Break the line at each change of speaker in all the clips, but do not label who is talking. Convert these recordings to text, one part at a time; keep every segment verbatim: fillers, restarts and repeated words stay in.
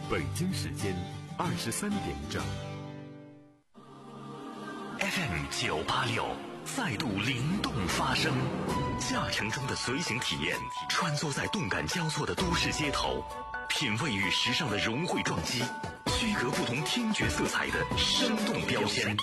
北京时间二十三点整。
F M 九八六再度灵动发声，驾乘中的随行体验，穿梭在动感交错的都市街头，品味与时尚的融汇撞击，区隔不同听觉色彩的生动标签。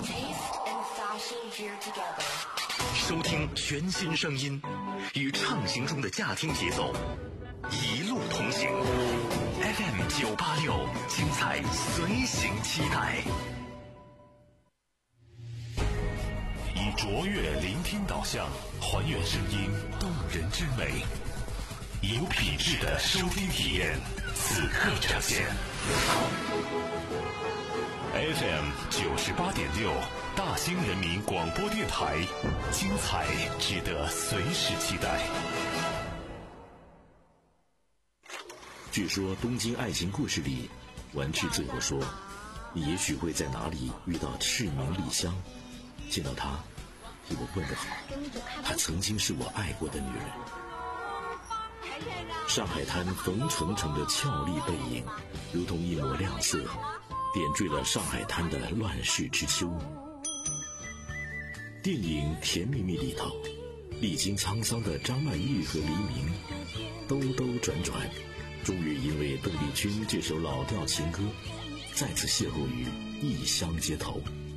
收听全新声音，与畅行中的驾听节奏一路同行。F M 九八六，精彩随行期待。
以卓越聆听导向，还原声音动人之美，以有品质的收听体验，此刻呈现。F M 九十八点六，大兴人民广播电台，精彩值得随时期待。
据说《东京爱情故事》里，丸治最后说：“你也许会在哪里遇到赤名莉香，见到她，替我问得好，她曾经是我爱过的女人。”上海滩冯程程的俏丽背影，如同一抹亮色，点缀了上海滩的乱世之秋。电影《甜蜜蜜》里头，历经沧桑的张曼玉和黎明，兜兜转转，终于因为邓丽君这首老调情歌，再次邂逅于异乡街头。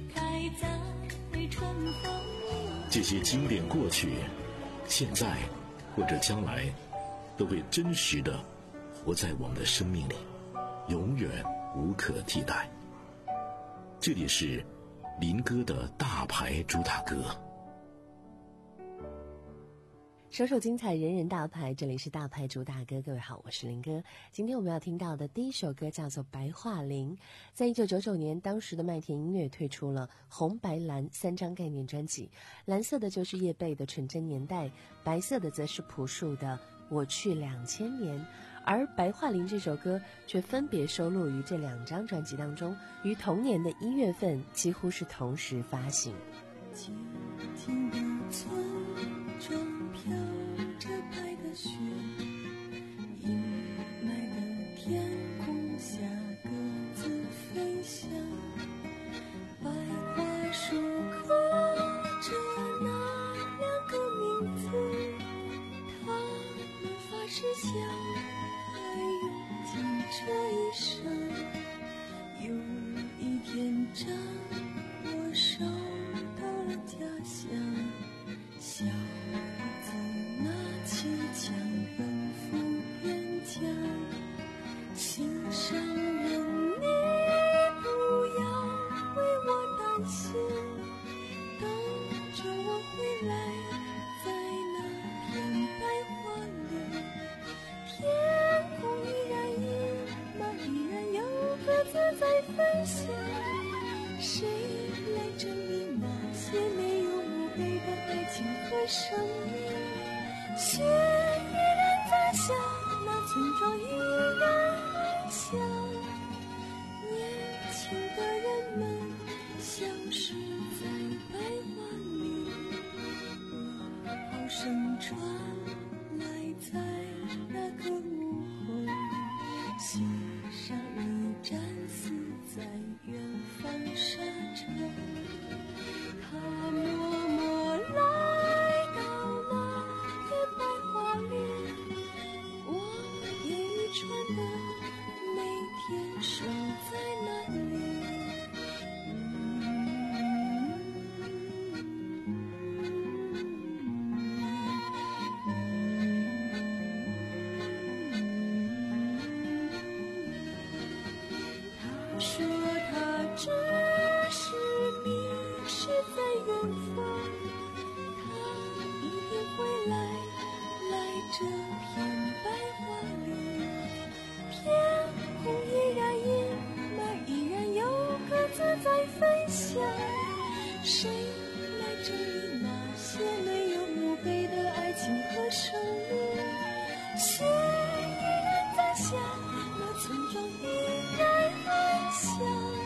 这些经典过去，现在或者将来，都会真实的活在我们的生命里，永远无可替代。这里是林哥的大牌主打歌。
首首精彩，人人大牌，这里是大牌主打歌。各位好，我是林哥。今天我们要听到的第一首歌叫做《白桦林》。在一九九九年，当时的麦田音乐推出了红白蓝三张概念专辑，蓝色的就是叶蓓的纯真年代，白色的则是朴树的我去两千年，而《白桦林》这首歌却分别收录于这两张专辑当中，于同年的一月份几乎是同时发行。
静静的村庄飘着白的雪，阴霾的天空下各自飞翔，白桦树刻着那两个名字，他们发誓相爱用尽这一生。有一天当我收到了家乡，小子拿起枪奔赴边疆，心上人你不要为我担心，等着我回来，在那片白桦林，天空依然阴霾，依然有鸽子在飞翔，谁来整理那些没有墓碑的爱情和生命？雪依然在下，那村庄依然安详，年轻的人们消失在白桦林，噩耗声传来在那个午后，心上一战死在远方沙洲。他默默来到那片白桦林，我也愚蠢的每天守在那里。他说他只是迷失在远方，他一定会来，来这片白桦林，天空依然阴霾，依然有鸽子在飞翔，谁来整理那些没有墓碑的爱情和生命？雪依然在下，那村庄依然安详，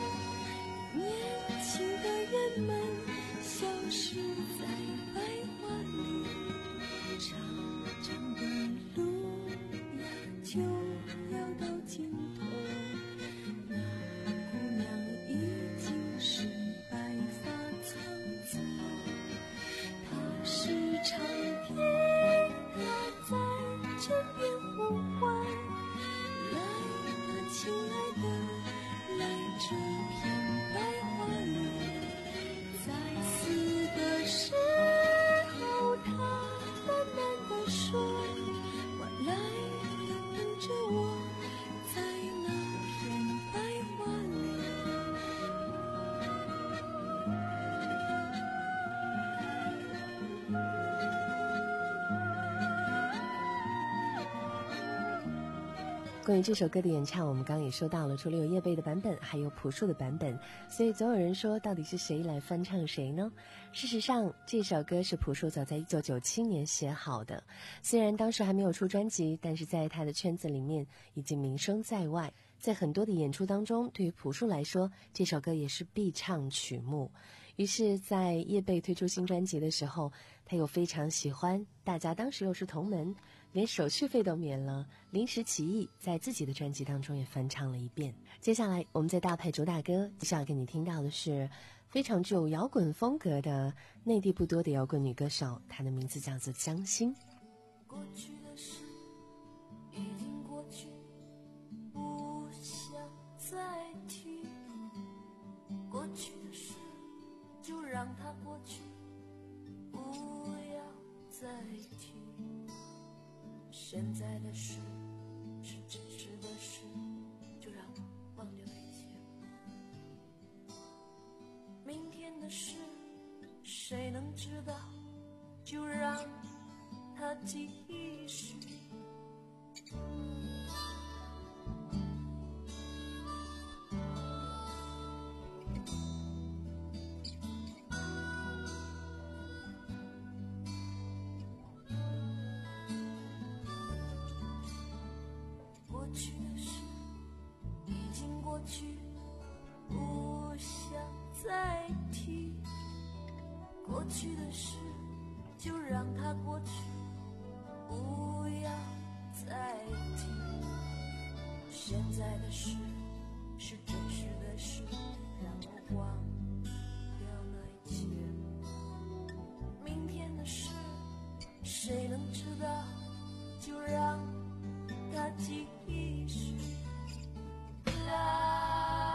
年轻的人们消失在白桦林，长长的路呀就要到尽头。
关于这首歌的演唱，我们刚刚也说到了，除了有叶蓓的版本，还有朴树的版本，所以总有人说到底是谁来翻唱谁呢？事实上，这首歌是朴树早在一九九七年写好的，虽然当时还没有出专辑，但是在他的圈子里面已经名声在外，在很多的演出当中，对于朴树来说，这首歌也是必唱曲目。于是在叶蓓推出新专辑的时候，他又非常喜欢，大家当时又是同门，连手续费都免了，临时起意在自己的专辑当中也翻唱了一遍。接下来我们在大牌主打歌接下来给你听到的是非常具有摇滚风格的内地不多的摇滚女歌手，她的名字叫做江心。
过去的事已经过去，不想再提，过去的事就让它过去，不要再提。现在的事是真实的事，就让我忘掉一切。明天的事谁能知道，就让它继续。过去的事已经过去，不想再提。过去的事就让它过去，不要再提。现在的事是真实的事，让我忘掉那一切。明天的事谁能知道，就让它继续。啦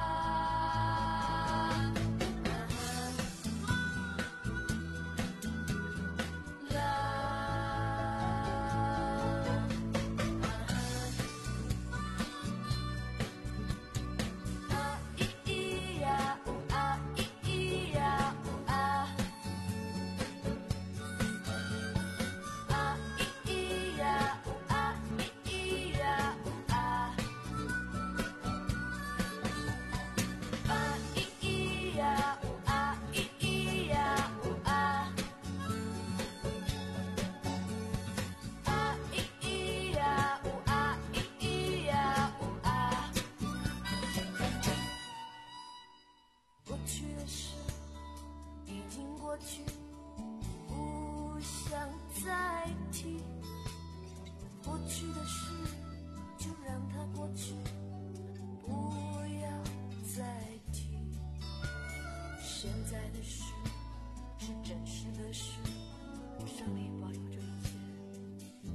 过去，不想再提。过去的事就让它过去，不要再提。现在的事是真实的事，上帝保佑这一切。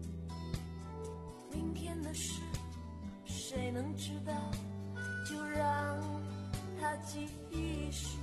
明天的事谁能知道，就让它继续。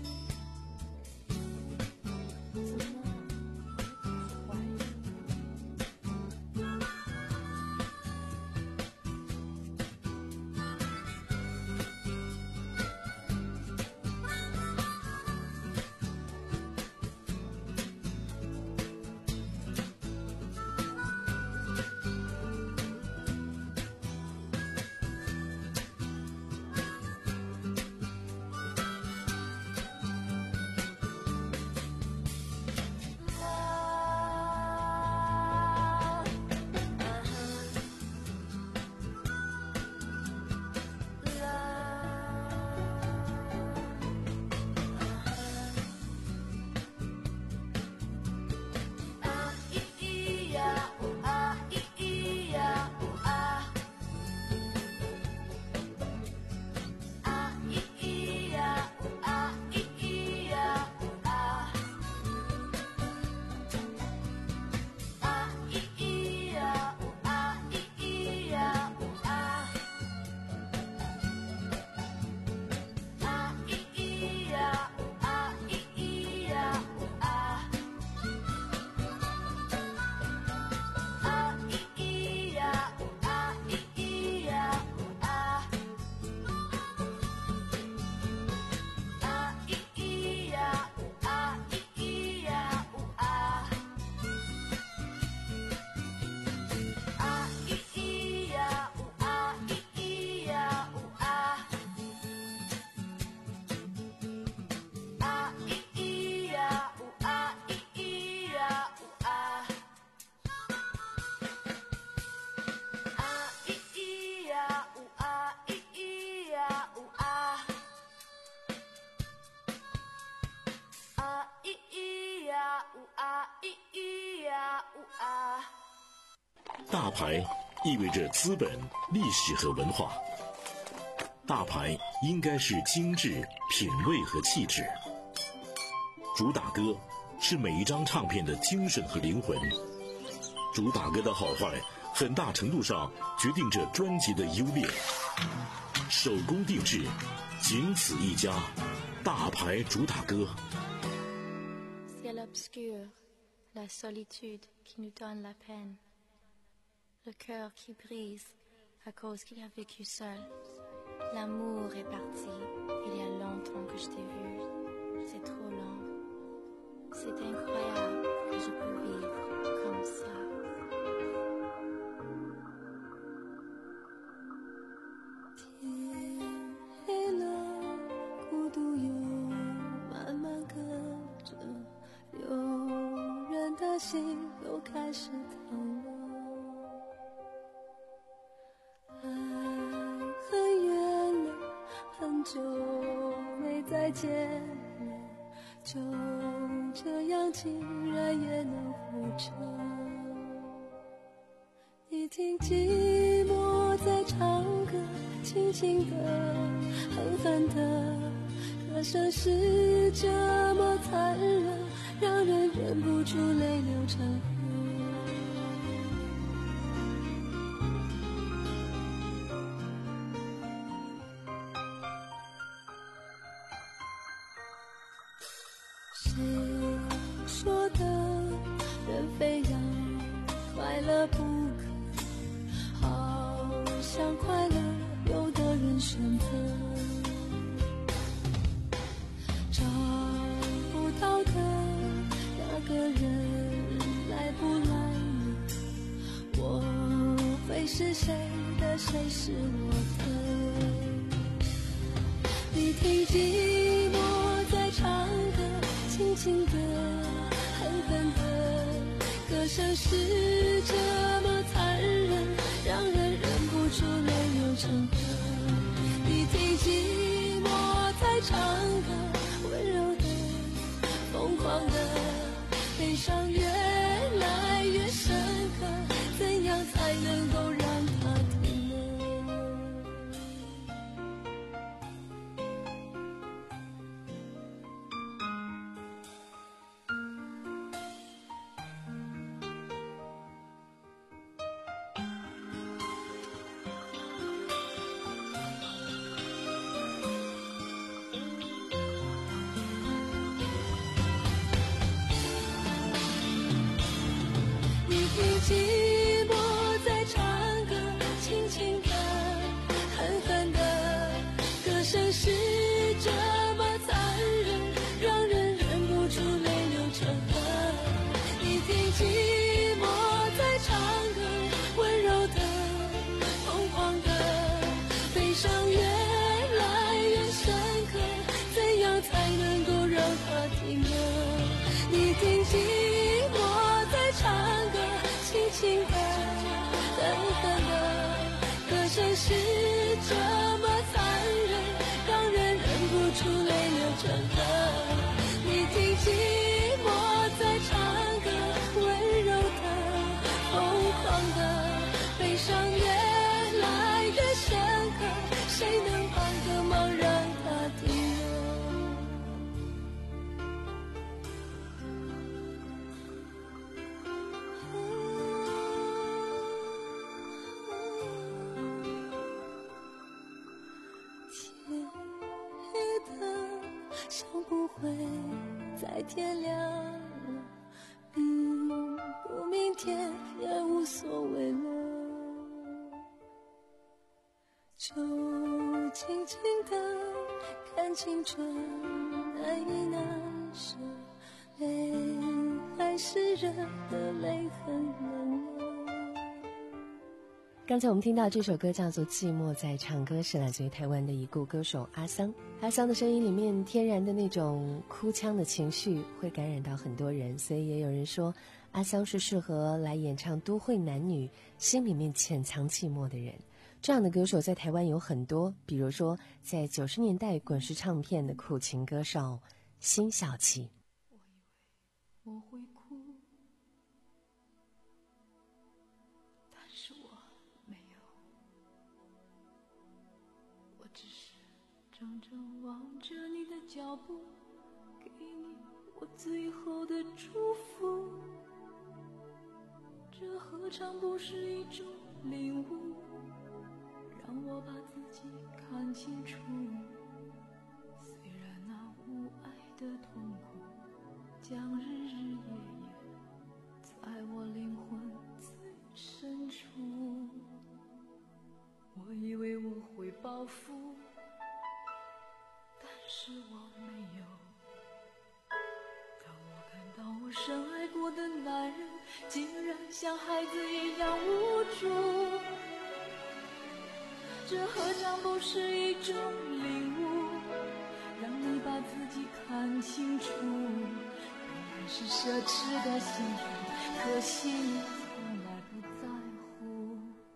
大牌意味着资本、历史和文化。大牌应该是精致、品味和气质。主打歌是每一张唱片的精神和灵魂。主打歌的好坏，很大程度上决定着专辑的优劣。手工定制，仅此一家，大牌主打歌。
Ciel obscur, la solitude qui nous donne la peine, le cœur qui brise à cause qu'il a vécu seul. L'amour est parti, il y a longtemps que je t'ai vu, c'est trop long. C'est incroyable que je peux vivre comme ça.
心又开始疼了，爱很远了，很久没再见了，就这样竟然也能活着。你听寂寞在唱歌，轻轻的，狠狠的，歌声是这么残忍，让人忍不住泪流成河。谁说的人非要快乐不可，好像快乐有的人选择找不到的那个人来不来呢？我会是谁的，谁是我的？你听寂寞在唱歌，轻轻的，狠狠的，歌声是这么残忍，让人忍不住泪流成河。你听寂寞在唱歌，温柔的，疯狂的，悲伤越来越深刻，怎样才能够让它停呢？寂寞在唱歌，轻轻的，狠狠的，歌声是这么残忍，让人忍不住泪流成河。你听寂寞在唱歌，温柔的，疯狂的，悲伤越来越深刻，怎样才能够让它停呢？你听寂寞在唱歌，轻轻的，狠狠的，歌声是这么残忍，让人忍不住泪流成河。你听寂寞在唱歌，温柔的，疯狂的，悲伤越来越深刻，谁能帮个忙让它停呢？想不会再天亮了，明不明天也无所谓了，就轻轻的看青春难以难舍，泪还是热的，泪很冷了。
刚才我们听到这首歌叫做《寂寞在唱歌》，是来自于台湾的已故歌手阿桑。阿桑的声音里面天然的那种哭腔的情绪会感染到很多人，所以也有人说阿桑是适合来演唱都会男女心里面潜藏寂寞的人。这样的歌手在台湾有很多，比如说在九十年代滚石唱片的苦情歌手辛晓琪。
我以为我会哭，但只是怔怔望着你的脚步，给你我最后的祝福。这何尝不是一种领悟，让我把自己看清楚。虽然那无爱的痛苦将日日夜夜在我灵魂最深处，我以为我会报复，但是我没有。当我看到我深爱过的男人竟然像孩子一样无助，这何尝不是一种领悟，让你把自己看清楚。本来是奢侈的幸福，可惜你从来不在乎。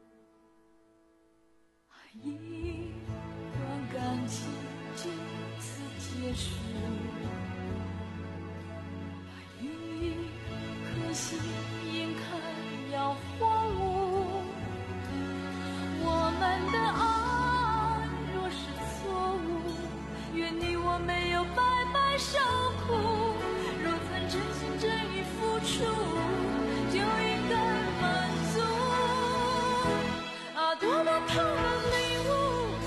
一段感情就此结束，一颗心眼看要荒芜。我们的爱若是错误，愿你我没有白白受苦。若曾真心真意付出，就应该满足。啊，多么痛的领悟，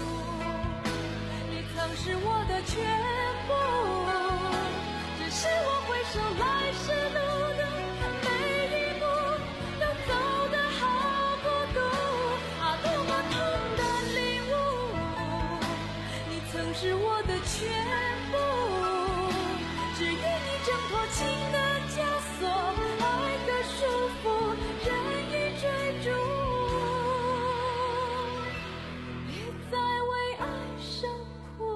你曾是我的全部，只是我回首来时路的每一步都走得好孤独。啊，多么痛的领悟，你曾是我的全部，只愿你挣脱情的枷锁，爱的束缚，任意追逐，别再为爱受苦。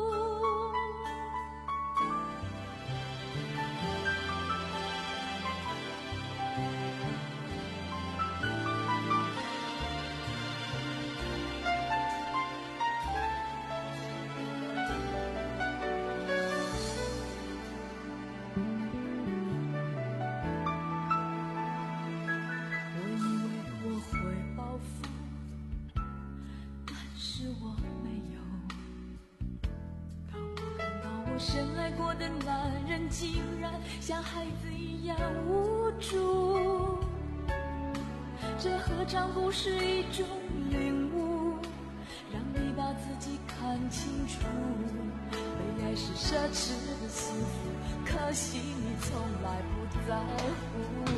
我以为我会报复，但是我没有。当我看到我深爱过的男人竟然像孩子一样无助，这何尝不是一种领悟，让你把自己看清楚。被爱是奢侈的幸福，可惜你从来不在乎。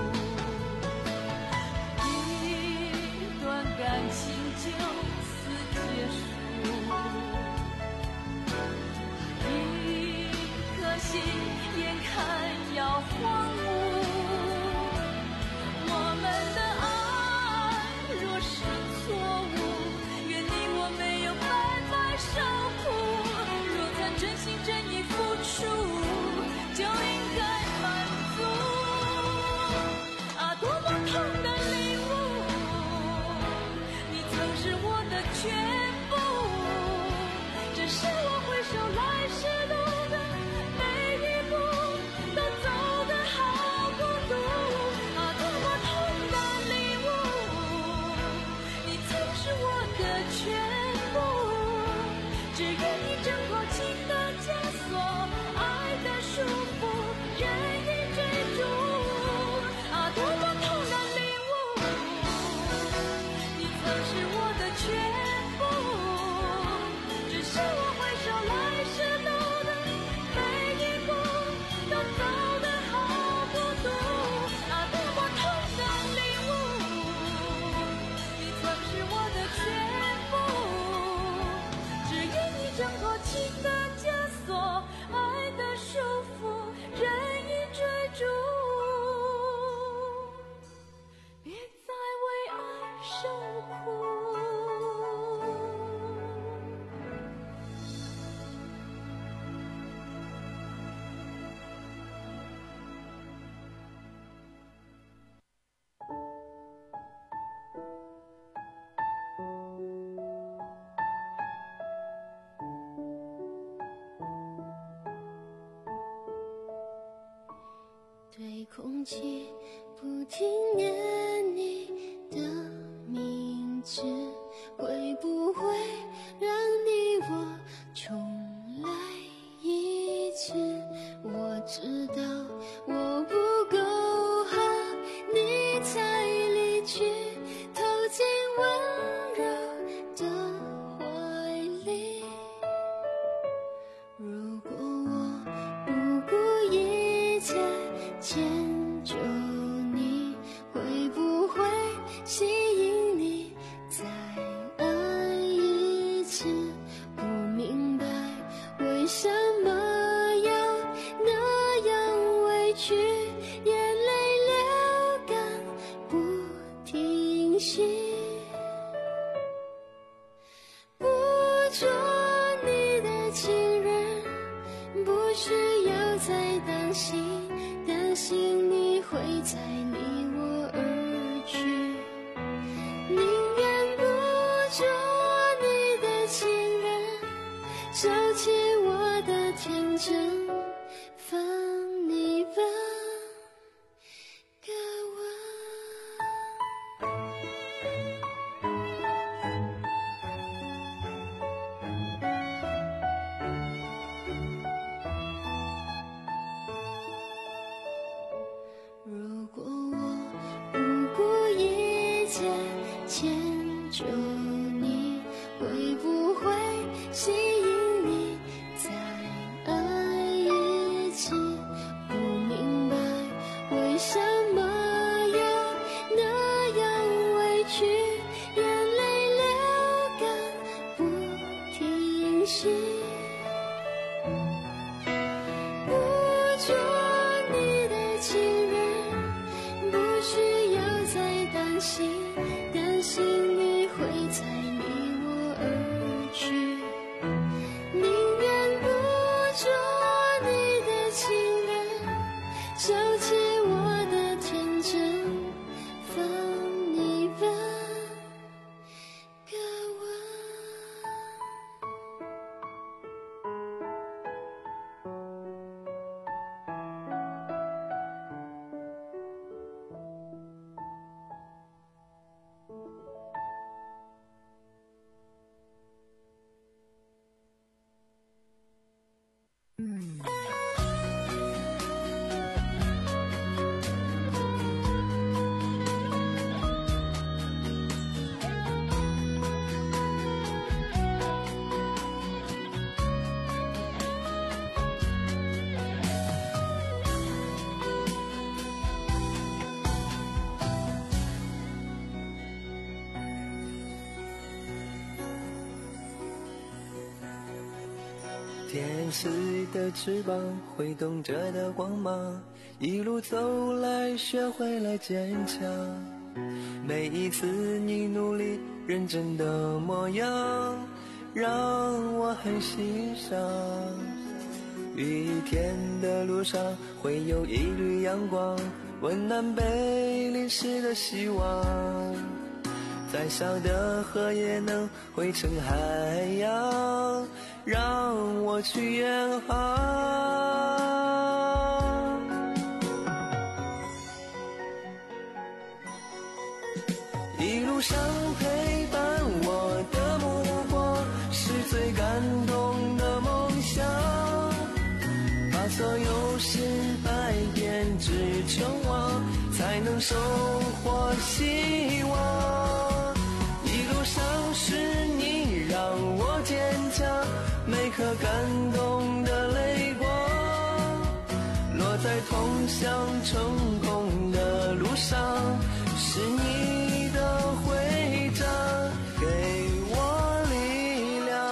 一段感情就此结束，一颗心眼看要荒芜。我们的爱若是错误，愿你我没有白白受苦。若曾真心真意付出，就应该满足。啊，多么痛的领悟，你曾是我的全部，只是我回首来时路的每一步都走得好孤独。啊，多么痛的领悟，你曾是我的全部，只愿你挣脱情的枷锁，爱的束缚，任意追逐。啊，多么痛的领悟，你曾是我的全部，只是我回首来时路的每一步都走得好孤独。啊，多么痛的领悟，你曾是我的全部，只愿你挣脱情的枷锁，爱的束缚，任意追逐，别再为爱受苦。
对空气不停念你的名字，会不会让你次不明白为什么要那样委屈，眼泪流干不停息。不做你的情人，不需要再担心，担心你会再离我而去，宁愿不做你的情人，收起我的天真，放你吧，给我。如果我不顾一切牵住你，会不会吸引你再爱一次？不明白为什么要那样委屈，眼泪流干不停息。不做你的情人，不需要再担心，担心你会再离我而去，宁愿不做你的情人，收起我的天真，放你吧，给我。
天使的翅膀挥动着的光芒，一路走来学会了坚强，每一次你努力认真的模样让我很欣赏。雨天的路上会有一缕阳光，温暖被淋湿的希望，再小的河也能汇成海洋，让我去远航。一路上陪伴我的目光，是最感动的梦想，把所有失败变至成王，才能收获希望。一路上是你让我坚强，每颗感动的泪光，落在通向成功的路上，是你的徽章，给我力量。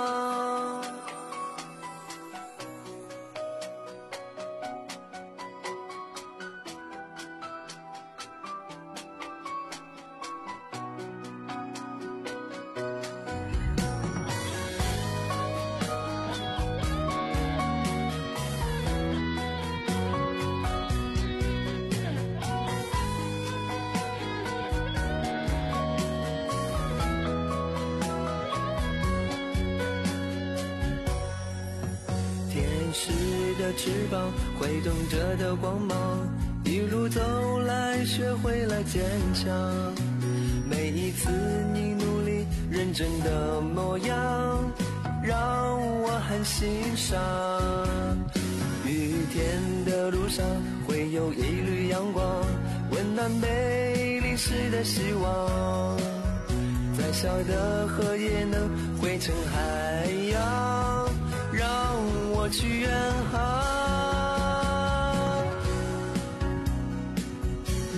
天使的翅膀挥动着的光芒，一路走来学会了坚强，每一次你努力认真的模样让我很欣赏。雨天的路上会有一缕阳光，温暖被淋湿的希望，再小的河也能汇成海洋，让我去远航。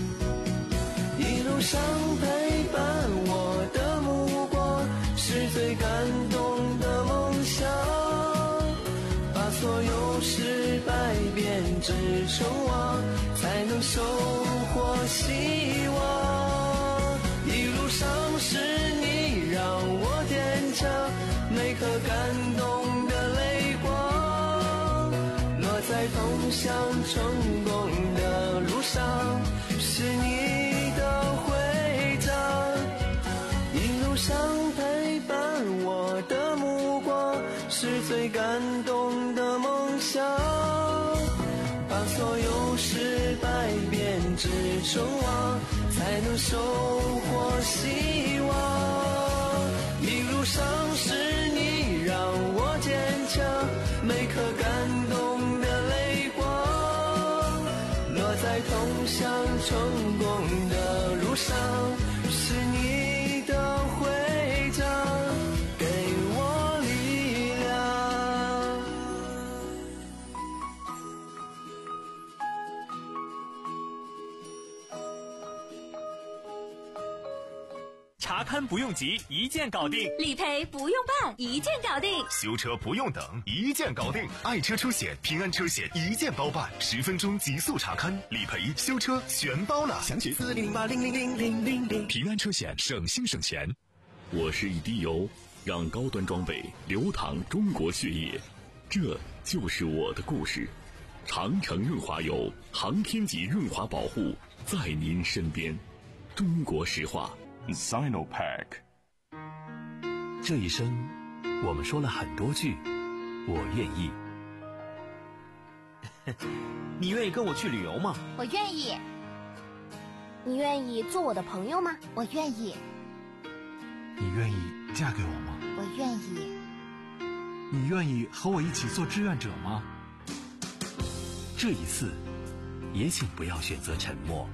一路上陪伴我的目光，是最最感动的梦想，把所有失败变成守望，才能收获希望。一路上是你让我坚强，每颗感动的泪光，落在通向成功的路上，是你的徽章。一路上陪伴我的目光，是最感动的梦想，把所有失败变成守望，才能收获希望。一路上是你让我坚强，每颗感动的泪光，落在通向成功的路上，是你的徽章，给我力量。
查勘不用急，一键搞定；
理赔不用办，一键搞定；
修车不用等，一键搞定。爱车出险，平安车险一键包办，十分钟极速查勘、理赔、修车全包了。详情四零零八零零零零零零。
平安车险，省心省钱。我是一滴油，让高端装备流淌中国血液，这就是我的故事。长城润滑油，航天级润滑保护，在您身边。中国石化。
Sinopack。 这一生我们说了很多句我愿意。
你愿意跟我去旅游吗？
我愿意。你愿意做我的朋友吗？我愿意。
你愿意嫁给我吗？
我愿意。
你愿意和我一起做志愿者吗？
这一次也请不要选择沉默。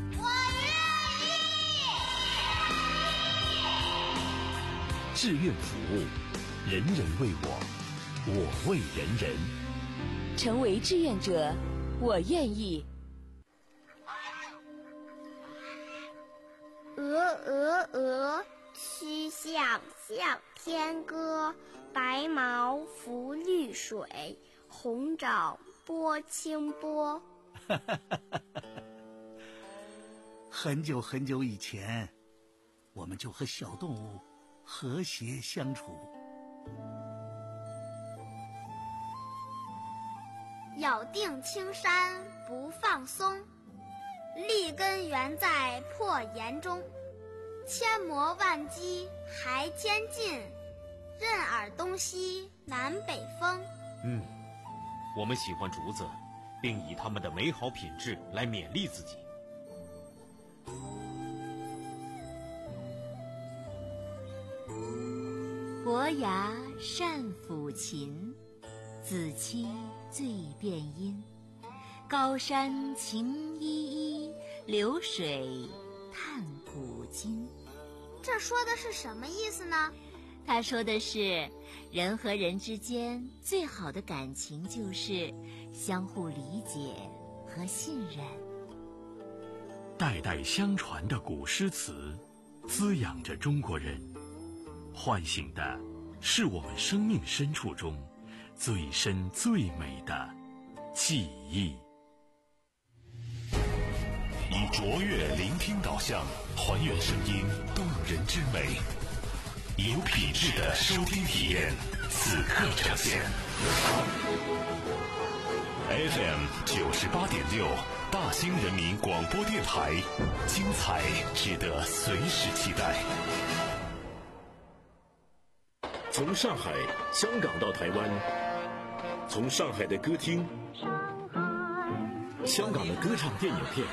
志愿服务，人人为我，我为人人。
成为志愿者，我愿意。
鹅鹅鹅，曲项向天歌。白毛浮绿水，红掌拨清波。
很久很久以前，我们就和小动物和谐相处。
咬定青山不放松，立根原在破岩中。千磨万击还坚劲，任尔东西南北风。
嗯，我们喜欢竹子，并以它们的美好品质来勉励自己。
伯牙善抚琴，子期最辨音。高山晴依依，流水叹古今。
这说的是什么意思呢？
他说的是，人和人之间最好的感情就是相互理解和信任。
代代相传的古诗词，滋养着中国人，唤醒的是我们生命深处中最深最美的记忆。 以卓越聆听导向，还原声音动人之美，有品质的收听体验，此刻呈现。F M 九十八点六，大兴人民广播电台，精彩值得随时期待。
从上海、香港到台湾，从上海的歌厅、香港的歌唱电影片，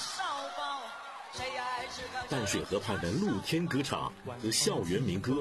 淡水河畔的露天歌唱和校园民歌，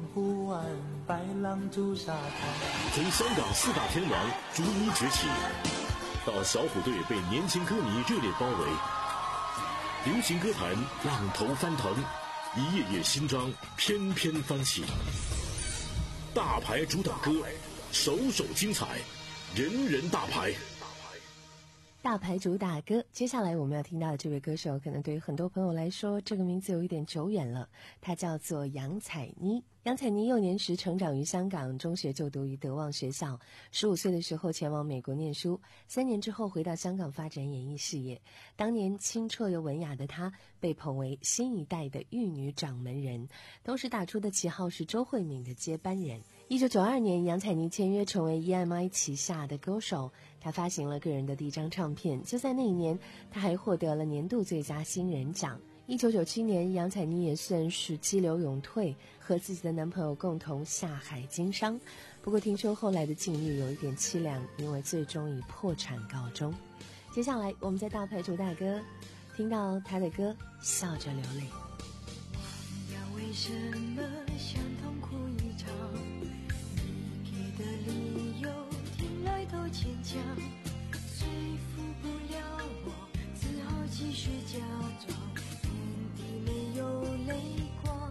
从香港四大天王逐一崛起，到小虎队被年轻歌迷热烈包围，流行歌坛浪头翻腾，一页页新章翩翩翻起。大牌主打歌，首首精彩，人人大牌。
大牌主打歌，接下来我们要听到的这位歌手，可能对于很多朋友来说，这个名字有一点久远了。他叫做杨采妮。杨采妮幼年时成长于香港，中学就读于德望学校，十五岁的时候前往美国念书，三年之后回到香港发展演艺事业。当年清澈又文雅的她，被捧为新一代的玉女掌门人，同时打出的旗号是周慧敏的接班人。一九九二年，杨采妮签约成为 E M I 旗下的歌手，她发行了个人的第一张唱片。就在那一年，她还获得了年度最佳新人奖。一九九七年，杨采妮也算是激流勇退，和自己的男朋友共同下海经商。不过听说后来的境遇有一点凄凉，因为最终以破产告终。接下来我们在大牌主大哥听到他的歌《笑着流泪》。
忘掉为什么想痛哭一场，你给的理由听来都牵强，说服不了我，只好继续假装眼底没有泪光，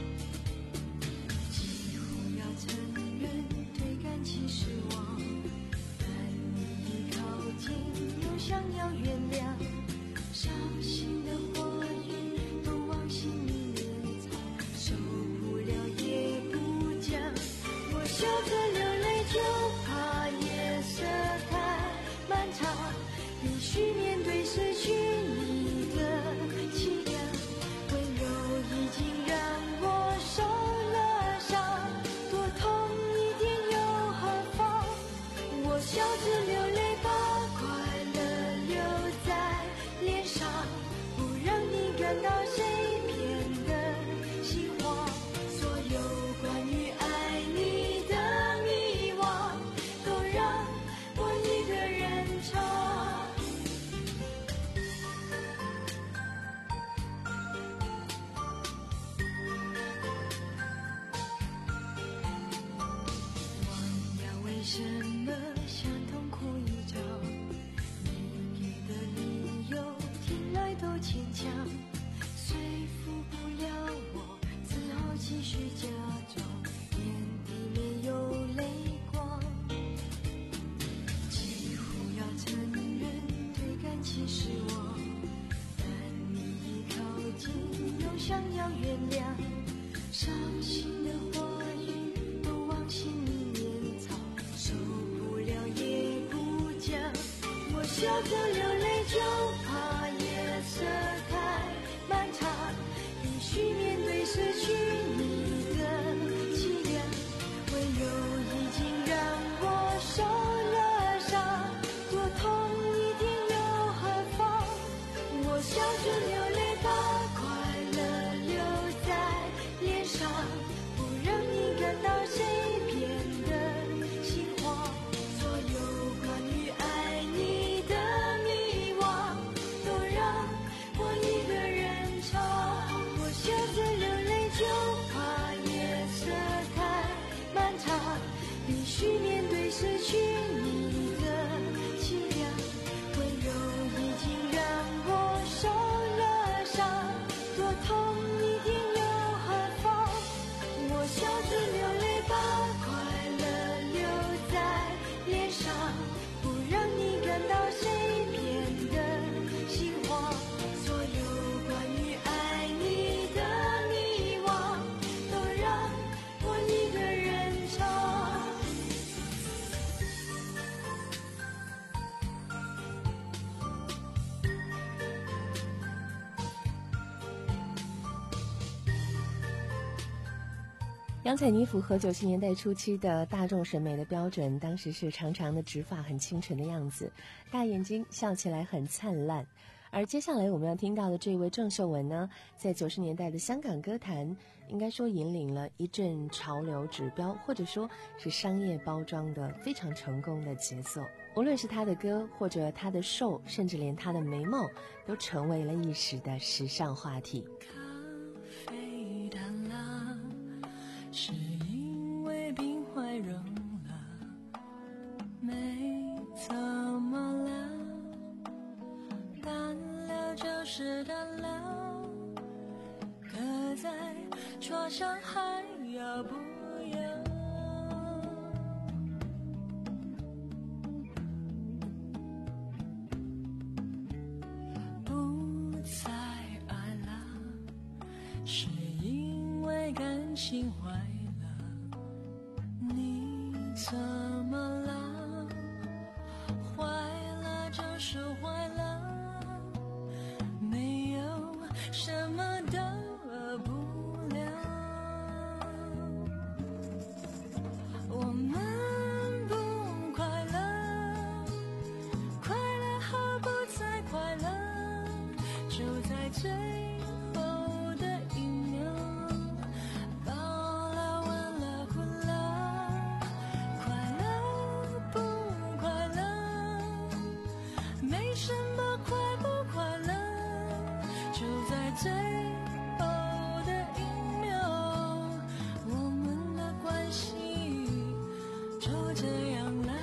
几乎要承认对感情失望，但你一靠近又想要原谅，伤心的话语都往心里面藏，受不了也不讲，我笑着流泪就怕夜色太漫长，必须面对失去你的凄凉，温柔已经让我受了伤，多痛一点又何妨，我笑着流泪把快乐留在脸上，不让你感到谁骗的心慌，所有关于爱你的迷惘都让我一个人唱。忘掉为什么想痛哭一场，你给的理由听来都牵强，说服不了我，只好继续假装眼底没有泪光，几乎要承认对感情失望，但你一靠近又想要原谅，伤心的话语都往心里面藏，受不了也不讲，我笑着流泪就怕夜色太漫长，必须面对失去你的凄凉，温柔已经让我受了伤，多痛一点又何妨，我笑着流泪把快乐留在脸上，不让你感到谁变得心慌，所有关于爱你的迷惘都让我一个人唱，我笑着流泪就怕夜色太漫长，必须面对失去你的凄凉，温柔已经让我受了伤，多痛一点又何妨，我笑着流泪把快乐留在脸上，不让你感到谁变得心慌，所有关于爱你的迷惘都让我一个人唱。
杨采妮符合九十年代初期的大众审美的标准，当时是长长的直发，很清纯的样子，大眼睛，笑起来很灿烂。而接下来我们要听到的这位郑秀文呢，在九十年代的香港歌坛，应该说引领了一阵潮流指标，或者说是商业包装的非常成功的节奏。无论是她的歌，或者她的瘦，甚至连她的眉毛，都成为了一时的时尚话题。
咖啡淡了，是因为冰块融了，没怎么了，淡了就是淡了，搁在桌上还要不要？ 心坏了，你怎么了？坏了就是坏了，没有什么大不了。我们不快乐，快乐和不再快乐，就在最后的一秒。饱了完了哭了，快乐不快乐，没什么快不快乐，就在最后的一秒，我们的关系就这样了。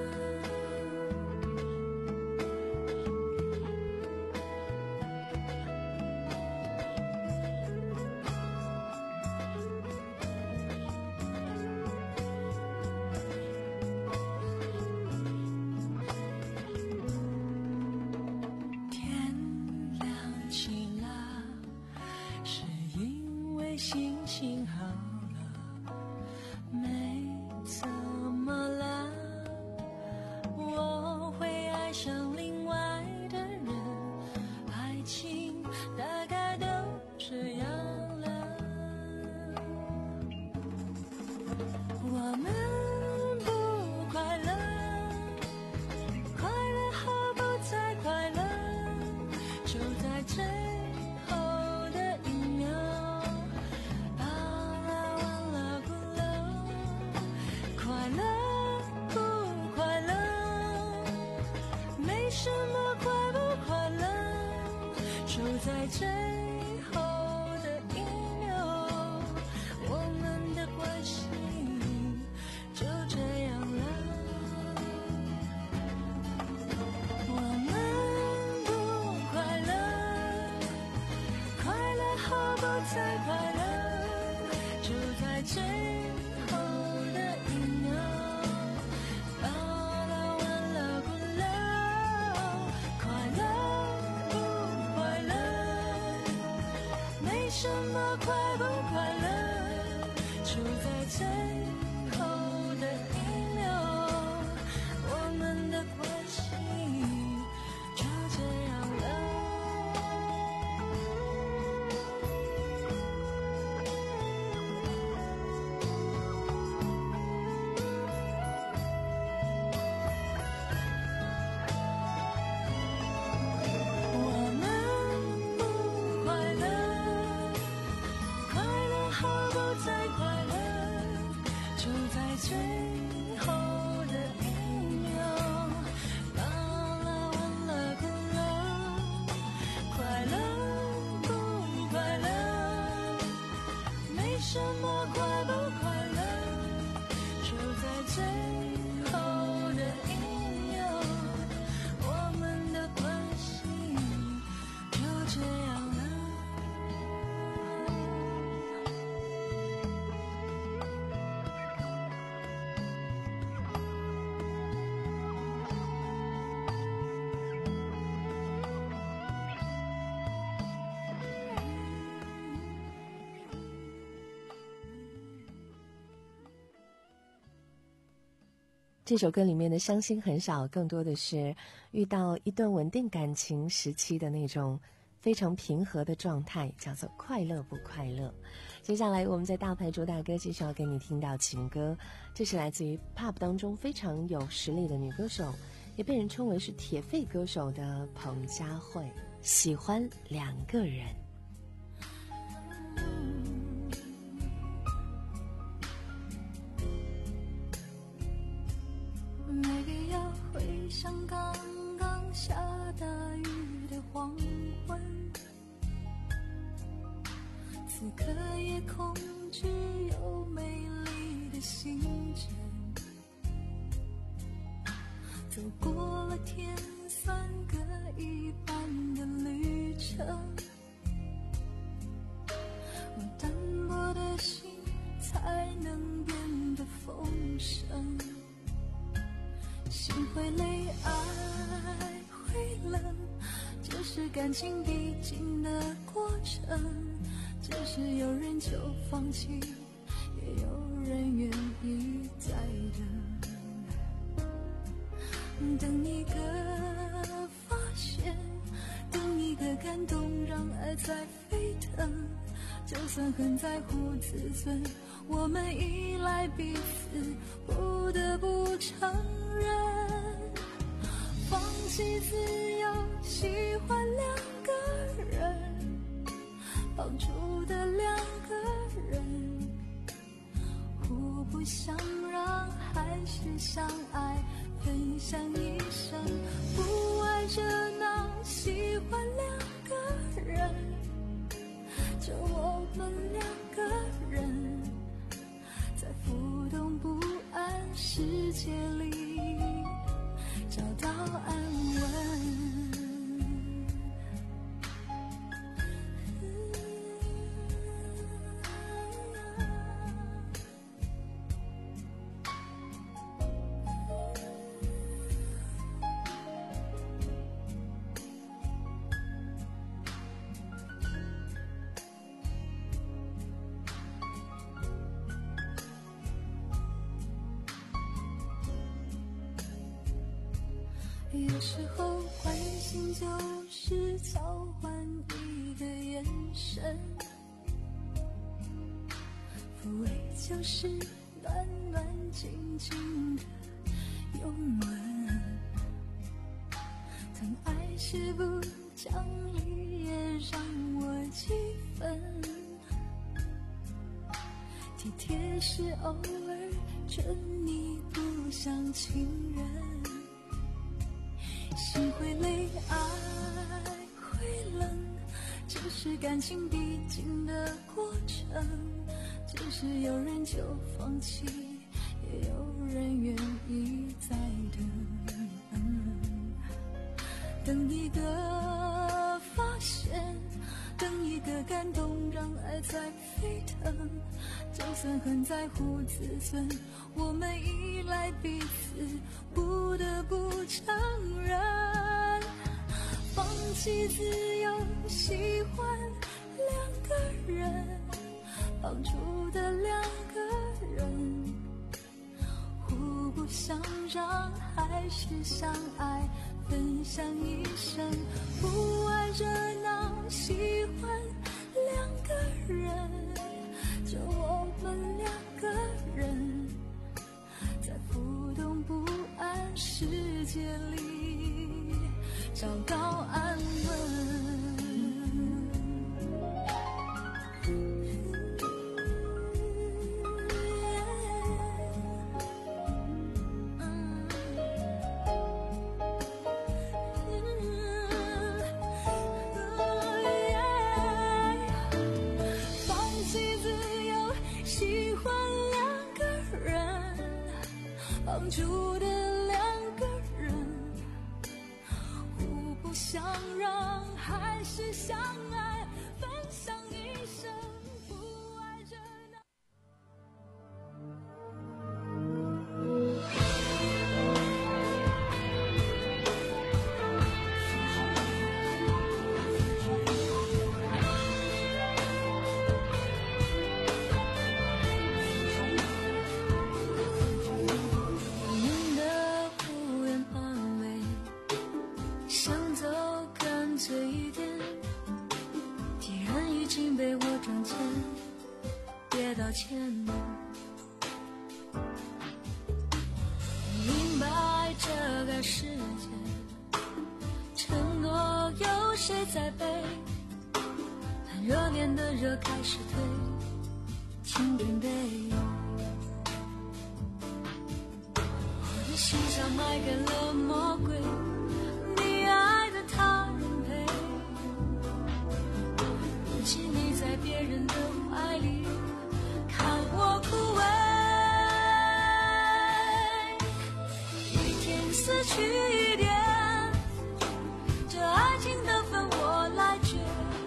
天亮起了，是因为心情好了，没怎么了，我会爱上另外的人，爱情大概都这样了。我们不快乐，快乐和不再快乐，就在最后的一秒。饱了完了哭了，快乐不快乐，没什么快不快乐，就在最后的一秒，我们的关系就这样了。我们不快乐，快乐和不再快乐，就在最后的一秒。饱了完了哭了，快乐不快乐，没什么快不快乐，就在最后的一秒，我们的关系就这样了。我们不快乐，快乐和不再快乐，就在最后的一秒。饱了完了哭了，快乐不快乐，没什么快不快乐，就在最后的一秒，我们的关系就这样了。
这首歌里面的伤心很少，更多的是遇到一段稳定感情时期的那种非常平和的状态，叫做快乐不快乐。接下来我们在大牌主打歌继续要给你听到情歌，这是来自于 pop 当中非常有实力的女歌手，也被人称为是铁肺歌手的彭佳慧，喜欢两个人。
没必要回想刚刚下大雨的黄昏，此刻夜空只有美丽的星辰，走过了天算各一半的旅程，我单薄的心才能变得丰盛，心会累，爱会冷，这是感情必经的过程。只是有人就放弃， 恨在乎自尊，我们依赖彼此，不得不承认，放弃自由，喜欢两个人，绑住的两个人，互不相让，还是相爱，分享一生，不爱热闹，喜欢两个人，就我们两个人，在浮动不安世界里找到安稳。有时候关心就是交换一个眼神，抚慰就是暖暖静静的拥吻，疼爱是不讲理也让我气愤，体贴是偶尔宠你不像情人，心会累，爱会冷，这是感情必经的过程，只是有人就放弃，也有人愿意再等，等一个发现，等一个感动，让爱在沸腾，就算很在乎自尊，我们依赖彼此，不得不承认，放弃自由，喜欢两个人，绑住的两个人，互不相让，还是相爱，分享一生，不爱热闹，喜欢两个人，就我们两个人，在浮动不安世界里找到安稳。绑住的两个人，互不相让，还是相爱，分享一生，不爱热闹。道歉，明白这个世界承诺有谁在背，但热恋的热开始退，请准备，我的心上埋给了魔鬼，你爱的他人陪，如今你在别人的怀里看我枯萎，一天死去一点，这爱情的分我来决，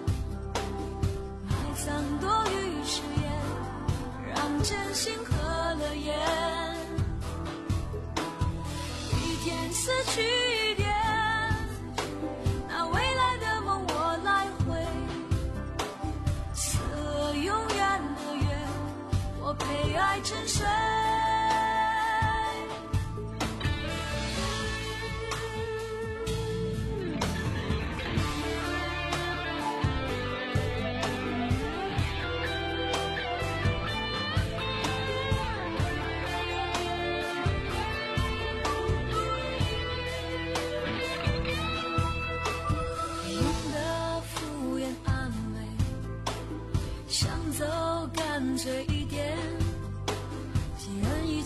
埋葬多余誓言，让真心合了眼，一天死去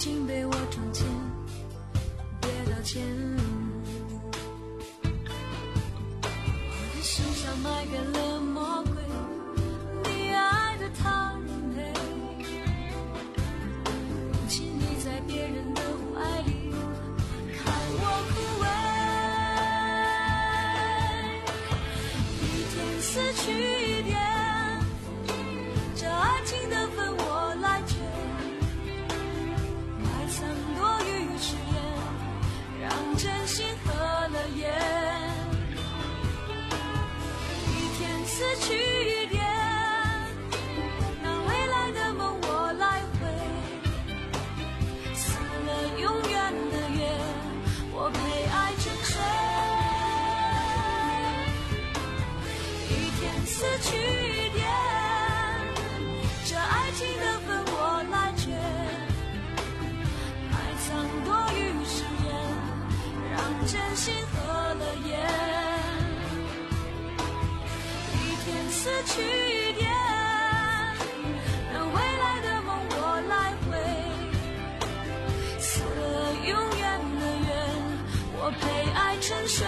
情被我撞见，别道歉。我的心上埋给了魔鬼，你爱的他人配，容器你在别人的怀里看我枯萎，一天死去一点，这爱情的分我来决，埋藏多余誓言，让真心合了眼，一天死去一点，那未来的梦我来回，死了永远的约，我陪爱沉睡，一天死去一点，这爱情的分我来决，埋藏多余誓言，让真心合了眼，一天死去一点，让未来的梦我来回，死了永远的约，我陪爱沉睡。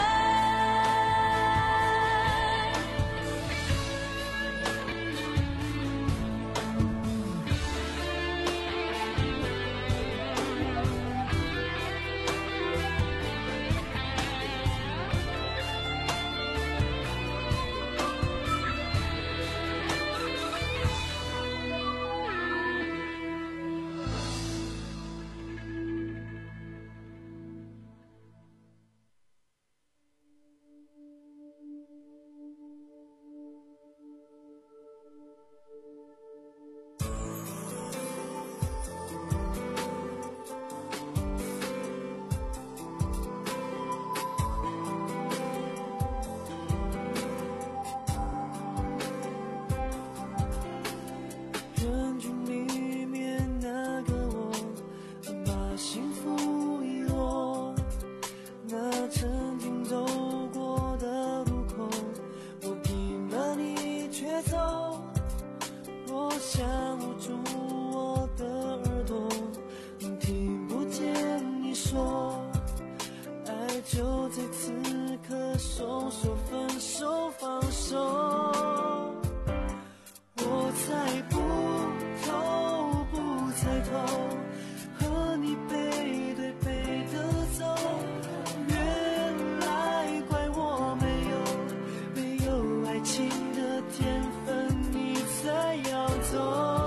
人群里面那个我，把幸福遗落。那曾经走过的路口，我听了你却走。我想捂住我的耳朵，听不见你说，爱就在此刻，说说分手放手。我猜不透，不猜透，和你背对背的走，原来怪我没有没有爱情的天分，你才要走。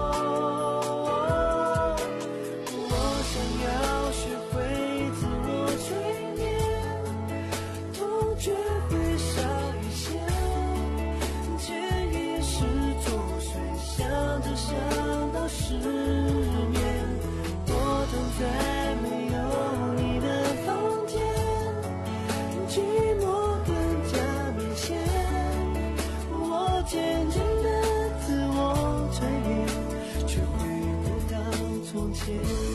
我想要学会自我催眠，痛觉会少一些，潜意识作祟，想着想到失眠，我躺在没有你的房间，寂寞更加明显，我渐渐的自我催眠，却回不到从前。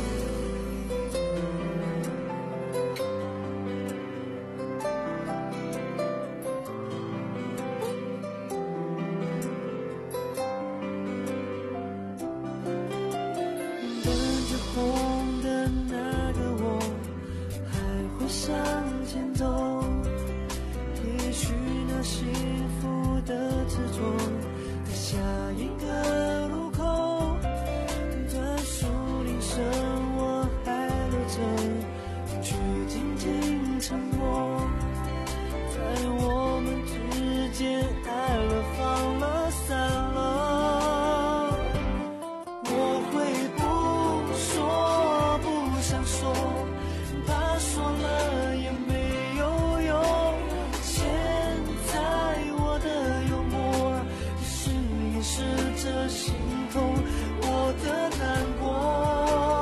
等着红的那个我，还会向前走。也许那幸福的执着，在下一个路口。段树铃声我还留着，却静静沉默。在我们之间，爱了放了散了。我会不说，不想说，怕说了也没有用。现在我的幽默，是掩饰着心痛，我的难过。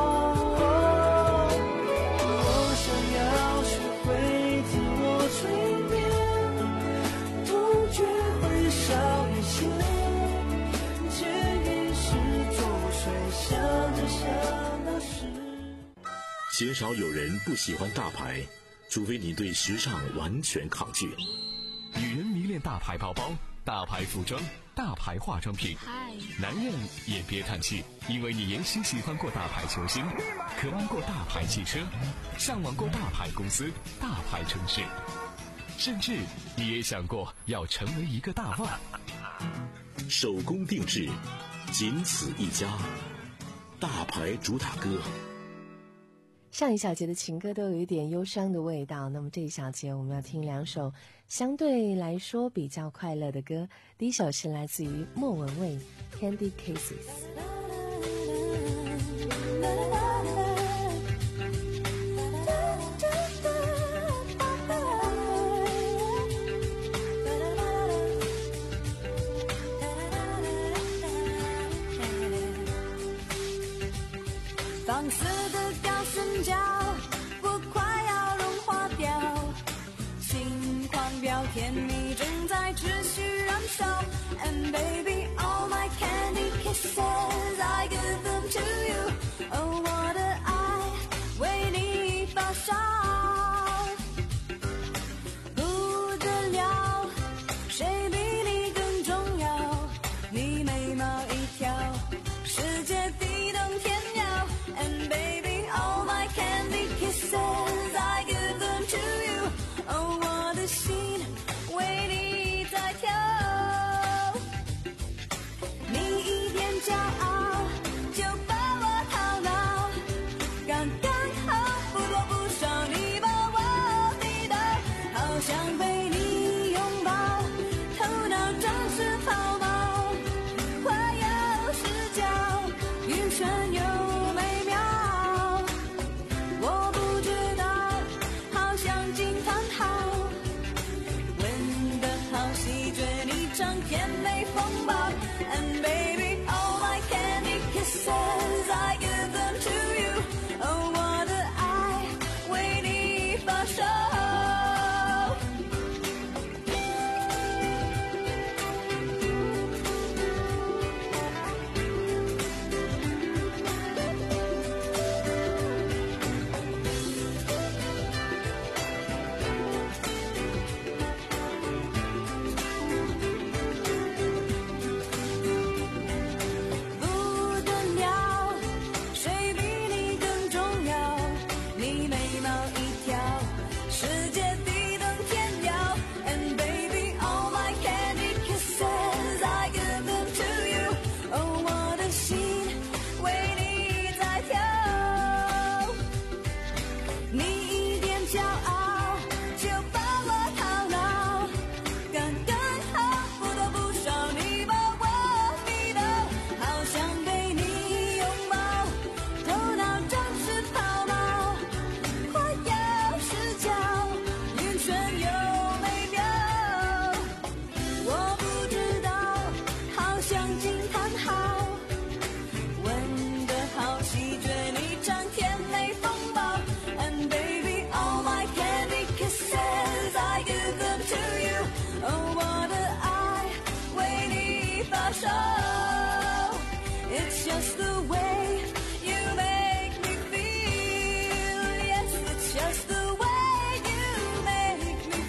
我想要学会自我催眠，痛觉会少一些，潜意识作祟，想着想到失。
鲜少有人不喜欢大牌，除非你对时尚完全抗拒。
女人迷恋大牌包包，
大牌服装，大牌化妆品。男人也别叹气，因为你也许喜欢过大牌球星，渴望过大牌汽车，向往过大牌公司、大牌城市，甚至你也想过要成为一个大腕。
手工定制，仅此一家，大牌主打歌。
上一小节的情歌都有一点忧伤的味道，那么这一小节我们要听两首相对来说比较快乐的歌。第一首是来自于莫文蔚 Candy Kisses。
放肆的高声叫，我快要融化掉，心狂飙，甜蜜正在持续燃烧。And baby, all my candy kisses, I give them to you. Oh, 我的爱为你发烧，不得了，谁比你更重要？你眉毛一挑，世界地动天摇。And baby, all my candy kisses, I give them to you. Oh, 我的心为你在跳，你一点骄傲就把我套牢，刚刚好不多不少，你把我逼倒，好想被你拥抱，头脑装饰抛锚，快要失焦，晕眩又甜美风暴 And baby, all my candy kisses, I give them to you. Oh, 我的爱为你发烧。It's just the way you make me feel. Yes, it's just the way you make me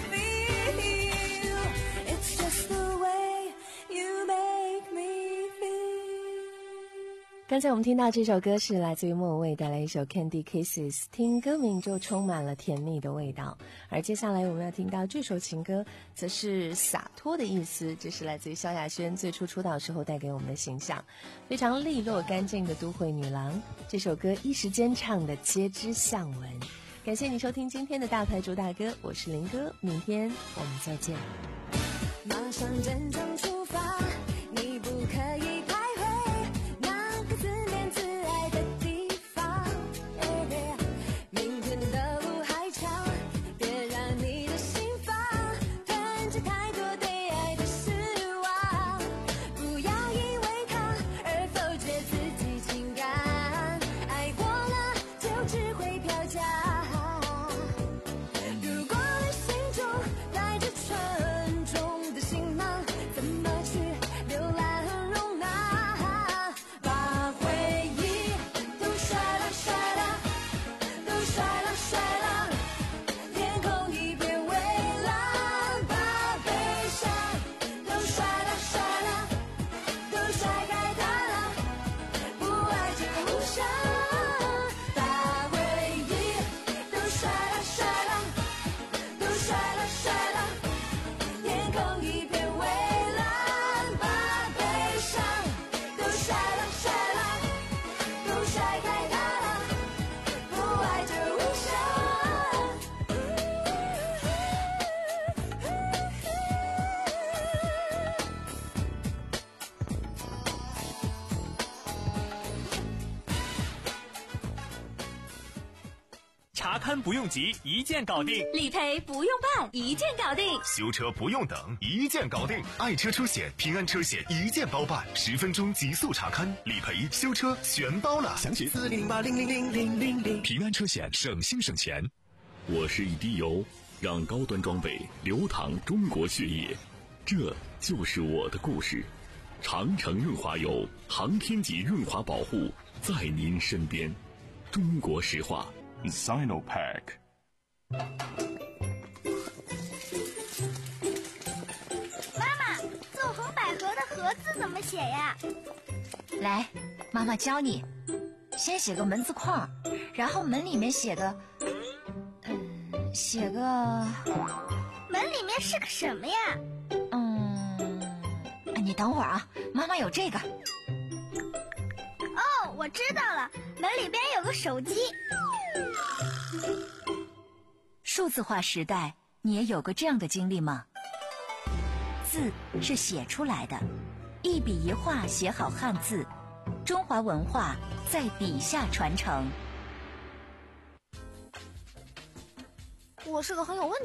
feel. It's just the way you make me feel.
刚才我们听到这首歌是来自于莫文蔚带来一首 Candy Kisses， 听歌名就充满了甜蜜的味道。而接下来我们要听到这首情歌则是洒脱的意思，这是来自于萧亚轩最初出道时候带给我们的形象，非常利落干净的都会女郎。这首歌一时间唱的皆知巷闻。感谢你收听今天的大牌主打歌，我是林哥，明天我们再见。
马上真正出发，你不可以徘徊那个自恋自爱的地方。明天的路还长，别让你的心房囤积太多对爱的失望。不要因为他而否决自己情感，爱过了就只会飘假。如果你心中带着沉重的行囊，怎么去浏览和容纳？
查看不用急，一键搞定；
理赔不用办，一键搞定；
修车不用等，一键搞定。爱车出险、平安车险一键包办，十分钟极速查看，理赔、修车全包了。
详情
四零八零零零零零零。
平安车险，省心省钱。我是一滴油，让高端装备流淌中国血液，这就是我的故事。长城润滑油，航天级润滑保护，在您身边。中国石化
Sinopec。
妈妈，纵横捭阖的阖字怎么写呀？
来，妈妈教你，先写个门字框，然后门里面写个嗯写个
门里面是个什么呀？
嗯你等会儿啊，妈妈有这个。
哦，我知道了，门里边有个手机。
数字化时代，你也有过这样的经历吗？字是写出来的，一笔一画写好汉字，中华文化在笔下传承。
我是个很有问题